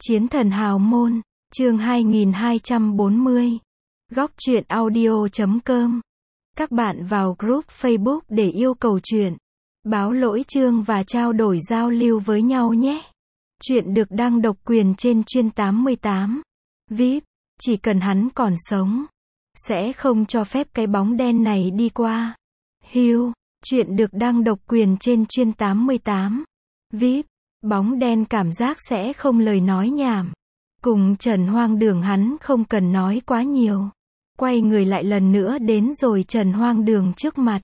Chiến thần hào môn, chương 2240. Góc truyện audio.com. Các bạn vào group Facebook để yêu cầu truyện, báo lỗi chương và trao đổi giao lưu với nhau nhé. Truyện được đăng độc quyền trên chuyên 88. VIP, chỉ cần hắn còn sống, sẽ không cho phép cái bóng đen này đi qua. Hugh, truyện được đăng độc quyền trên chuyên 88. VIP, bóng đen cảm giác sẽ không lời nói nhảm. Cùng Trần Hoang Đường hắn không cần nói quá nhiều. Quay người lại lần nữa đến rồi Trần Hoang Đường trước mặt.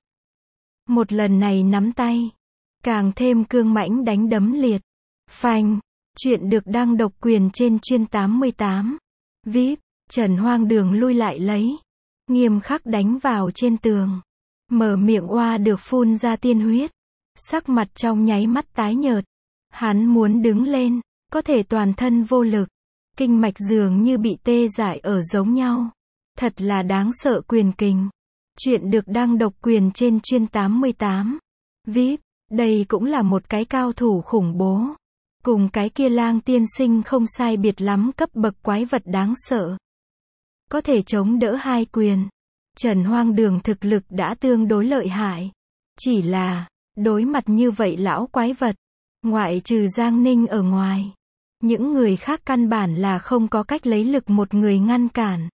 Một lần này nắm tay, càng thêm cương mãnh đánh đấm liệt. Phanh, chuyện được đăng độc quyền trên chuyên 88. VIP, Trần Hoang Đường lui lại lấy, nghiêm khắc đánh vào trên tường. Mở miệng oa được phun ra tiên huyết. Sắc mặt trong nháy mắt tái nhợt. Hắn muốn đứng lên, có thể toàn thân vô lực. Kinh mạch dường như bị tê dại ở giống nhau. Thật là đáng sợ quyền kình. Chuyện được đăng độc quyền trên chuyên 88. VIP, đây cũng là một cái cao thủ khủng bố. Cùng cái kia Lang tiên sinh không sai biệt lắm, cấp bậc quái vật đáng sợ. Có thể chống đỡ hai quyền. Trần Hoang Đường thực lực đã tương đối lợi hại. Chỉ là, đối mặt như vậy lão quái vật, ngoại trừ Giang Ninh ở ngoài, những người khác căn bản là không có cách lấy lực một người ngăn cản.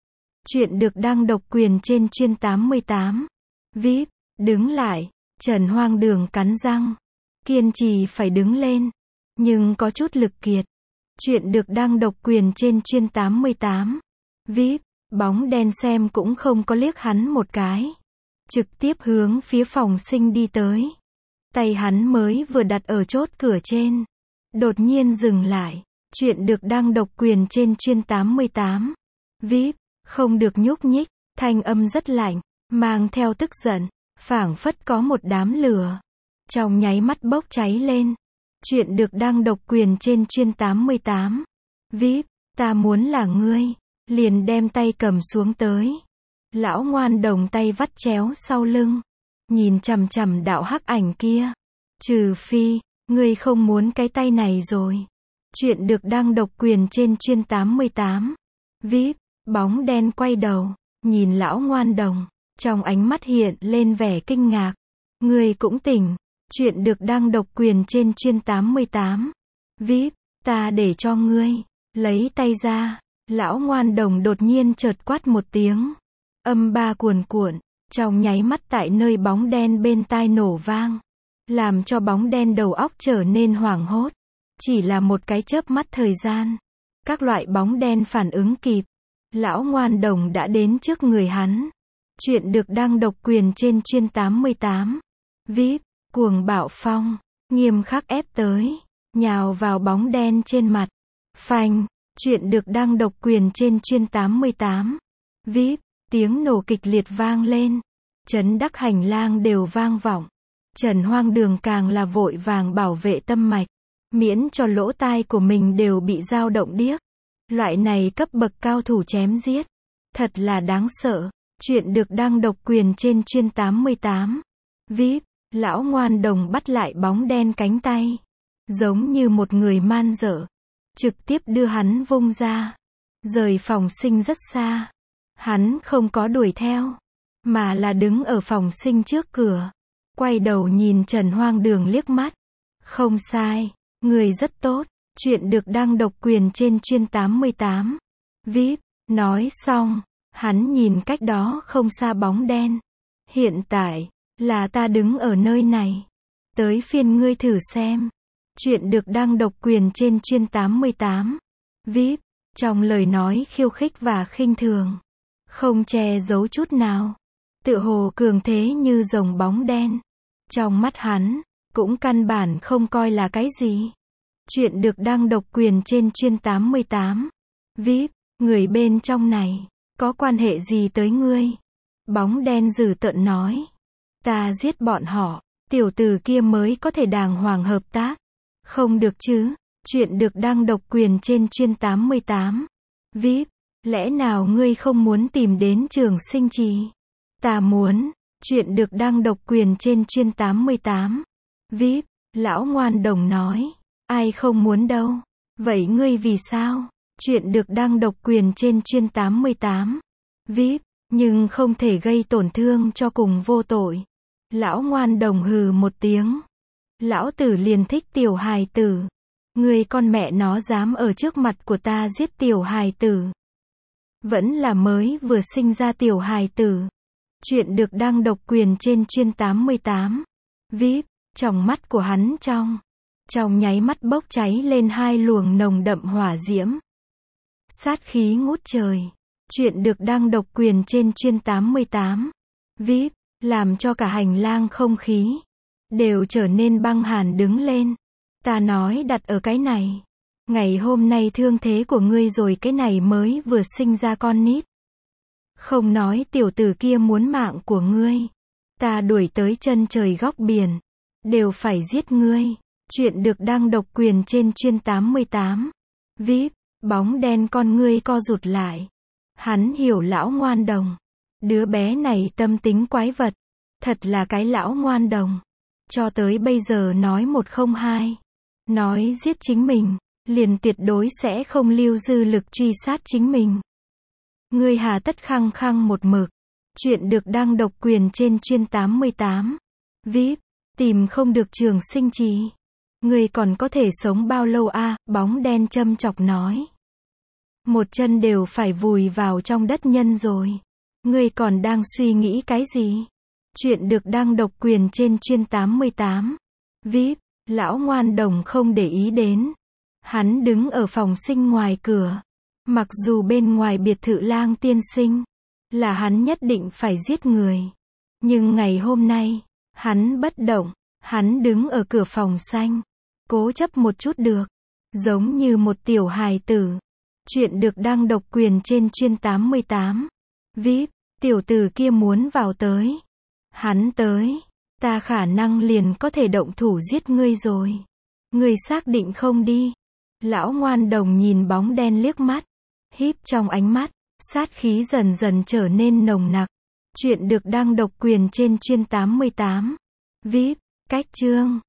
Chuyện được đăng độc quyền trên chuyên 88. VIP, đứng lại. Trần Hoang Đường cắn răng, kiên trì phải đứng lên, nhưng có chút lực kiệt. Chuyện được đăng độc quyền trên chuyên 88. VIP, bóng đen xem cũng không có liếc hắn một cái, trực tiếp hướng phía phòng sinh đi tới. Tay hắn mới vừa đặt ở chốt cửa trên, đột nhiên dừng lại. Chuyện được đăng độc quyền trên chuyên 88. VIP, không được nhúc nhích. Thanh âm rất lạnh, mang theo tức giận, phảng phất có một đám lửa trong nháy mắt bốc cháy lên. Chuyện được đăng độc quyền trên chuyên 88. VIP, ta muốn là ngươi. Liền đem tay cầm xuống tới. Lão Ngoan Đồng tay vắt chéo sau lưng, nhìn chằm chằm đạo hắc ảnh kia. Trừ phi, ngươi không muốn cái tay này rồi. Chuyện được đăng độc quyền trên chuyên 88. VIP, bóng đen quay đầu, nhìn Lão Ngoan Đồng, trong ánh mắt hiện lên vẻ kinh ngạc. Ngươi cũng tỉnh. Chuyện được đăng độc quyền trên chuyên 88. VIP, ta để cho ngươi. Lấy tay ra. Lão Ngoan Đồng đột nhiên chợt quát một tiếng. Âm ba cuồn cuộn, trong nháy mắt tại nơi bóng đen bên tai nổ vang, làm cho bóng đen đầu óc trở nên hoảng hốt. Chỉ là một cái chớp mắt thời gian, các loại bóng đen phản ứng kịp, Lão Ngoan Đồng đã đến trước người hắn. Chuyện được đăng độc quyền trên chuyên 88. VIP, cuồng bạo phong, nghiêm khắc ép tới, nhào vào bóng đen trên mặt. Phanh, chuyện được đăng độc quyền trên chuyên 88. VIP, tiếng nổ kịch liệt vang lên, chấn đắc hành lang đều vang vọng. Trần Hoang Đường càng là vội vàng bảo vệ tâm mạch, miễn cho lỗ tai của mình đều bị dao động điếc. Loại này cấp bậc cao thủ chém giết, thật là đáng sợ. Chuyện được đăng độc quyền trên chuyên 88. VIP, Lão Ngoan Đồng bắt lại bóng đen cánh tay, giống như một người man dợ, trực tiếp đưa hắn vung ra, rời phòng sinh rất xa. Hắn không có đuổi theo, mà là đứng ở phòng sinh trước cửa, quay đầu nhìn Trần Hoang Đường liếc mắt. Không sai, người rất tốt. Chuyện được đăng độc quyền trên chuyên 88. VIP, nói xong, hắn nhìn cách đó không xa bóng đen. Hiện tại, là ta đứng ở nơi này. Tới phiên ngươi thử xem. Chuyện được đăng độc quyền trên chuyên 88. VIP, trong lời nói khiêu khích và khinh thường, không che giấu chút nào, tựa hồ cường thế như rồng bóng đen. Trong mắt hắn, cũng căn bản không coi là cái gì. Chuyện được đăng độc quyền trên chuyên 88. VIP, người bên trong này, có quan hệ gì tới ngươi? Bóng đen dữ tợn nói. Ta giết bọn họ, tiểu tử kia mới có thể đàng hoàng hợp tác. Không được chứ? Chuyện được đăng độc quyền trên chuyên 88. VIP, lẽ nào ngươi không muốn tìm đến Trường Sinh Trì? Ta muốn. Chuyện được đăng độc quyền trên chuyên 88. VIP, Lão Ngoan Đồng nói. Ai không muốn đâu. Vậy ngươi vì sao? Chuyện được đăng độc quyền trên chuyên 88. VIP, nhưng không thể gây tổn thương cho cùng vô tội. Lão ngoan đồng hừ một tiếng. Lão tử liền thích tiểu hài tử. Ngươi con mẹ nó dám ở trước mặt của ta giết tiểu hài tử. Vẫn là mới vừa sinh ra tiểu hài tử. Chuyện được đăng độc quyền trên chuyên 88. VIP, tròng mắt của hắn trong nháy mắt bốc cháy lên hai luồng nồng đậm hỏa diễm. Sát khí ngút trời. Chuyện được đăng độc quyền trên chuyên 88. VIP, làm cho cả hành lang không khí đều trở nên băng hàn đứng lên. Ta nói đặt ở cái này. Ngày hôm nay thương thế của ngươi rồi, cái này mới vừa sinh ra con nít. Không nói tiểu tử kia muốn mạng của ngươi. Ta đuổi tới chân trời góc biển. Đều phải giết ngươi. Chuyện được đăng độc quyền trên chuyên 88. VIP, bóng đen con ngươi co rụt lại. Hắn hiểu lão ngoan đồng. Đứa bé này tâm tính quái vật. Thật là cái lão ngoan đồng. Cho tới bây giờ nói một không hai. Nói giết chính mình, liền tuyệt đối sẽ không lưu dư lực truy sát chính mình. Ngươi hà tất khăng khăng một mực. Chuyện được đăng độc quyền trên chuyên 88. VIP, tìm không được trường sinh trì. Ngươi còn có thể sống bao lâu a? Bóng đen châm chọc nói. Một chân đều phải vùi vào trong đất nhân rồi. Ngươi còn đang suy nghĩ cái gì? Chuyện được đăng độc quyền trên chuyên 88. VIP, lão ngoan đồng không để ý đến. Hắn đứng ở phòng sinh ngoài cửa. Mặc dù bên ngoài biệt thự Lang tiên sinh là hắn nhất định phải giết người. Nhưng ngày hôm nay, hắn bất động. Hắn đứng ở cửa phòng xanh. Cố chấp một chút được. Giống như một tiểu hài tử. Chuyện được đăng độc quyền trên chuyên 88. VIP, tiểu tử kia muốn vào tới. Hắn tới. Ta khả năng liền có thể động thủ giết ngươi rồi. Ngươi xác định không đi? Lão ngoan đồng nhìn bóng đen liếc mắt. Híp trong ánh mắt. Sát khí dần dần trở nên nồng nặc. Chuyện được đăng độc quyền trên chuyên 88. VIP, cách chương.